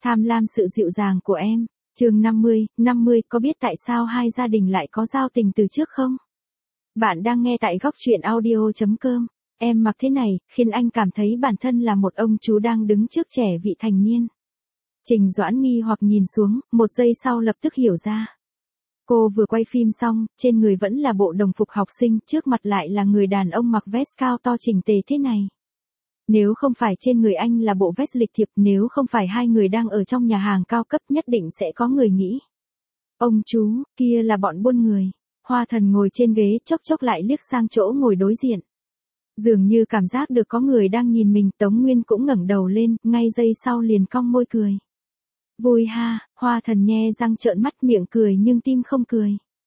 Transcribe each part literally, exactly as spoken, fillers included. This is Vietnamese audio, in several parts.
Tham lam sự dịu dàng của em. Chương năm mươi, năm mươi, có biết tại sao hai gia đình lại có giao tình từ trước không? Bạn đang nghe tại góc truyện audio chấm com. Em mặc thế này, khiến anh cảm thấy bản thân là một ông chú đang đứng trước trẻ vị thành niên. Trình Doãn nghi hoặc nhìn xuống, một giây sau lập tức hiểu ra. Cô vừa quay phim xong, trên người vẫn là bộ đồng phục học sinh, trước mặt lại là người đàn ông mặc vest cao to chỉnh tề thế này. Nếu không phải trên người anh là bộ vest lịch thiệp, nếu không phải hai người đang ở trong nhà hàng cao cấp, nhất định sẽ có người nghĩ. Ông chú, kia là bọn buôn người. Hoa Thần ngồi trên ghế, chốc chốc lại liếc sang chỗ ngồi đối diện. Dường như cảm giác được có người đang nhìn mình, Tống Nguyên cũng ngẩng đầu lên, ngay giây sau liền cong môi cười. Vui ha, Hoa Thần nhe răng trợn mắt, miệng cười nhưng tim không cười.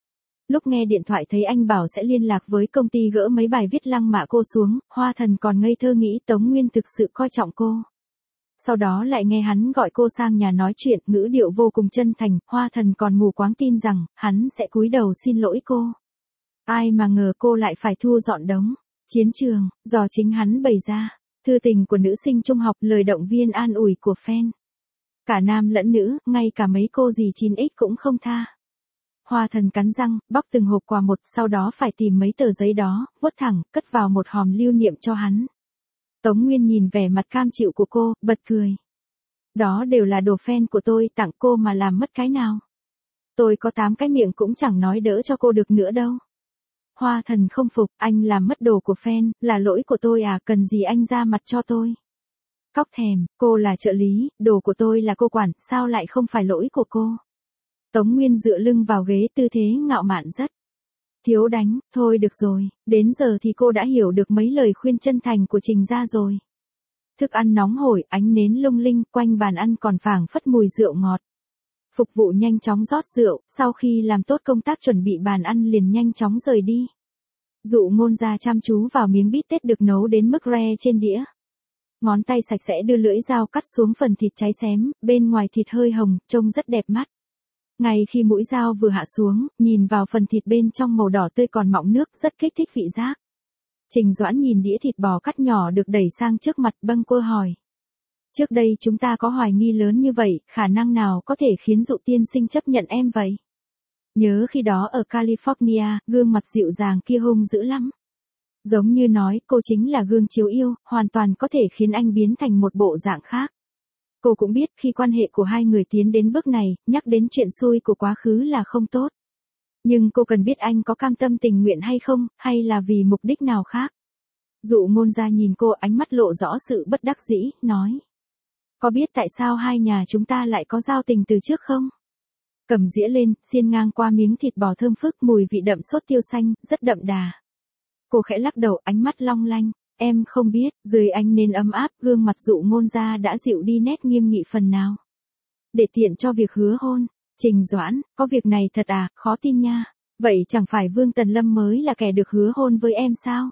Lúc nghe điện thoại thấy anh bảo sẽ liên lạc với công ty gỡ mấy bài viết lăng mạ cô xuống, Hoa Thần còn ngây thơ nghĩ Tống Nguyên thực sự coi trọng cô. Sau đó lại nghe hắn gọi cô sang nhà nói chuyện, ngữ điệu vô cùng chân thành, Hoa Thần còn mù quáng tin rằng hắn sẽ cúi đầu xin lỗi cô. Ai mà ngờ cô lại phải thu dọn đống. Chiến trường, do chính hắn bày ra. Thư tình của nữ sinh trung học, lời động viên an ủi của fan. Cả nam lẫn nữ, ngay cả mấy cô dì chín x cũng không tha. Hoa Thần cắn răng, bóc từng hộp quà một, sau đó phải tìm mấy tờ giấy đó, vuốt thẳng, cất vào một hòm lưu niệm cho hắn. Tống Nguyên nhìn vẻ mặt cam chịu của cô, bật cười. Đó đều là đồ fan của tôi, tặng cô mà làm mất cái nào. Tôi có tám cái miệng cũng chẳng nói đỡ cho cô được nữa đâu. Hoa Thần không phục, anh làm mất đồ của fan, là lỗi của tôi à, cần gì anh ra mặt cho tôi. Cóc thèm, cô là trợ lý, đồ của tôi là cô quản, sao lại không phải lỗi của cô. Tống Nguyên dựa lưng vào ghế, tư thế ngạo mạn rất. Thiếu đánh, thôi được rồi, đến giờ thì cô đã hiểu được mấy lời khuyên chân thành của Trình gia rồi. Thức ăn nóng hổi, ánh nến lung linh, quanh bàn ăn còn phảng phất mùi rượu ngọt. Phục vụ nhanh chóng rót rượu, sau khi làm tốt công tác chuẩn bị bàn ăn liền nhanh chóng rời đi. Dụ Ngôn Gia chăm chú vào miếng bít tết được nấu đến mức re trên đĩa. Ngón tay sạch sẽ đưa lưỡi dao cắt xuống phần thịt cháy xém, bên ngoài thịt hơi hồng, trông rất đẹp mắt. Ngay khi mũi dao vừa hạ xuống, nhìn vào phần thịt bên trong màu đỏ tươi còn mọng nước, rất kích thích vị giác. Trình Doãn nhìn đĩa thịt bò cắt nhỏ được đẩy sang trước mặt, bâng quơ hỏi. Trước đây chúng ta có hoài nghi lớn như vậy, khả năng nào có thể khiến Dụ tiên sinh chấp nhận em vậy? Nhớ khi đó ở California, gương mặt dịu dàng kia hung dữ lắm. Giống như nói cô chính là gương chiếu yêu, hoàn toàn có thể khiến anh biến thành một bộ dạng khác. Cô cũng biết khi quan hệ của hai người tiến đến bước này, nhắc đến chuyện xui của quá khứ là không tốt. Nhưng cô cần biết anh có cam tâm tình nguyện hay không, hay là vì mục đích nào khác. Dụ Ngôn Gia nhìn cô, ánh mắt lộ rõ sự bất đắc dĩ, nói. Có biết tại sao hai nhà chúng ta lại có giao tình từ trước không? Cầm dĩa lên, xiên ngang qua miếng thịt bò thơm phức, mùi vị đậm sốt tiêu xanh, rất đậm đà. Cô khẽ lắc đầu, ánh mắt long lanh. Em không biết, dưới ánh nến ấm áp, gương mặt Dụ Ngôn Gia đã dịu đi nét nghiêm nghị phần nào. Để tiện cho việc hứa hôn. Trình Doãn, có việc này thật à, khó tin nha. Vậy chẳng phải Vương Tần Lâm mới là kẻ được hứa hôn với em sao?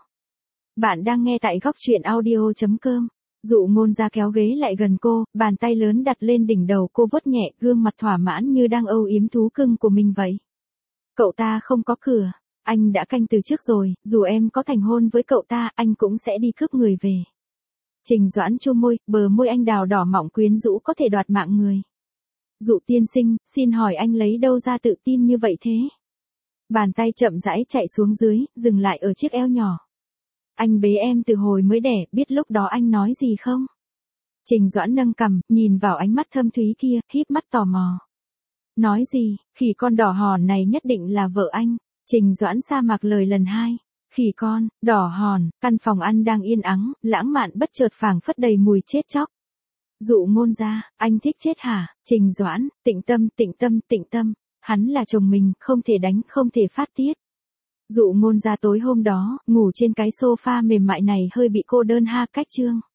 Bạn đang nghe tại góc truyện audio chấm com. Dụ Ngôn Gia kéo ghế lại gần cô, bàn tay lớn đặt lên đỉnh đầu cô vuốt nhẹ, gương mặt thỏa mãn như đang âu yếm thú cưng của mình vậy. Cậu ta không có cửa, anh đã canh từ trước rồi, dù em có thành hôn với cậu ta, anh cũng sẽ đi cướp người về. Trình Doãn chu môi, bờ môi anh đào đỏ mọng quyến rũ có thể đoạt mạng người. Dụ tiên sinh, xin hỏi anh lấy đâu ra tự tin như vậy thế? Bàn tay chậm rãi chạy xuống dưới, dừng lại ở chiếc eo nhỏ. Anh bế em từ hồi mới đẻ, biết lúc đó anh nói gì không? Trình Doãn nâng cằm, nhìn vào ánh mắt thâm thúy kia, híp mắt tò mò. Nói gì, khỉ con đỏ hòn này nhất định là vợ anh. Trình Doãn sa mạc lời lần hai. Khỉ con, đỏ hòn, căn phòng ăn đang yên ắng, lãng mạn bất chợt phảng phất đầy mùi chết chóc. Dụ Ngôn Gia, anh thích chết hả? Trình Doãn, tĩnh tâm, tĩnh tâm, tĩnh tâm. Hắn là chồng mình, không thể đánh, không thể phát tiết. Dụ Ngôn Gia tối hôm đó, ngủ trên cái sofa mềm mại này hơi bị cô đơn ha, cách chương.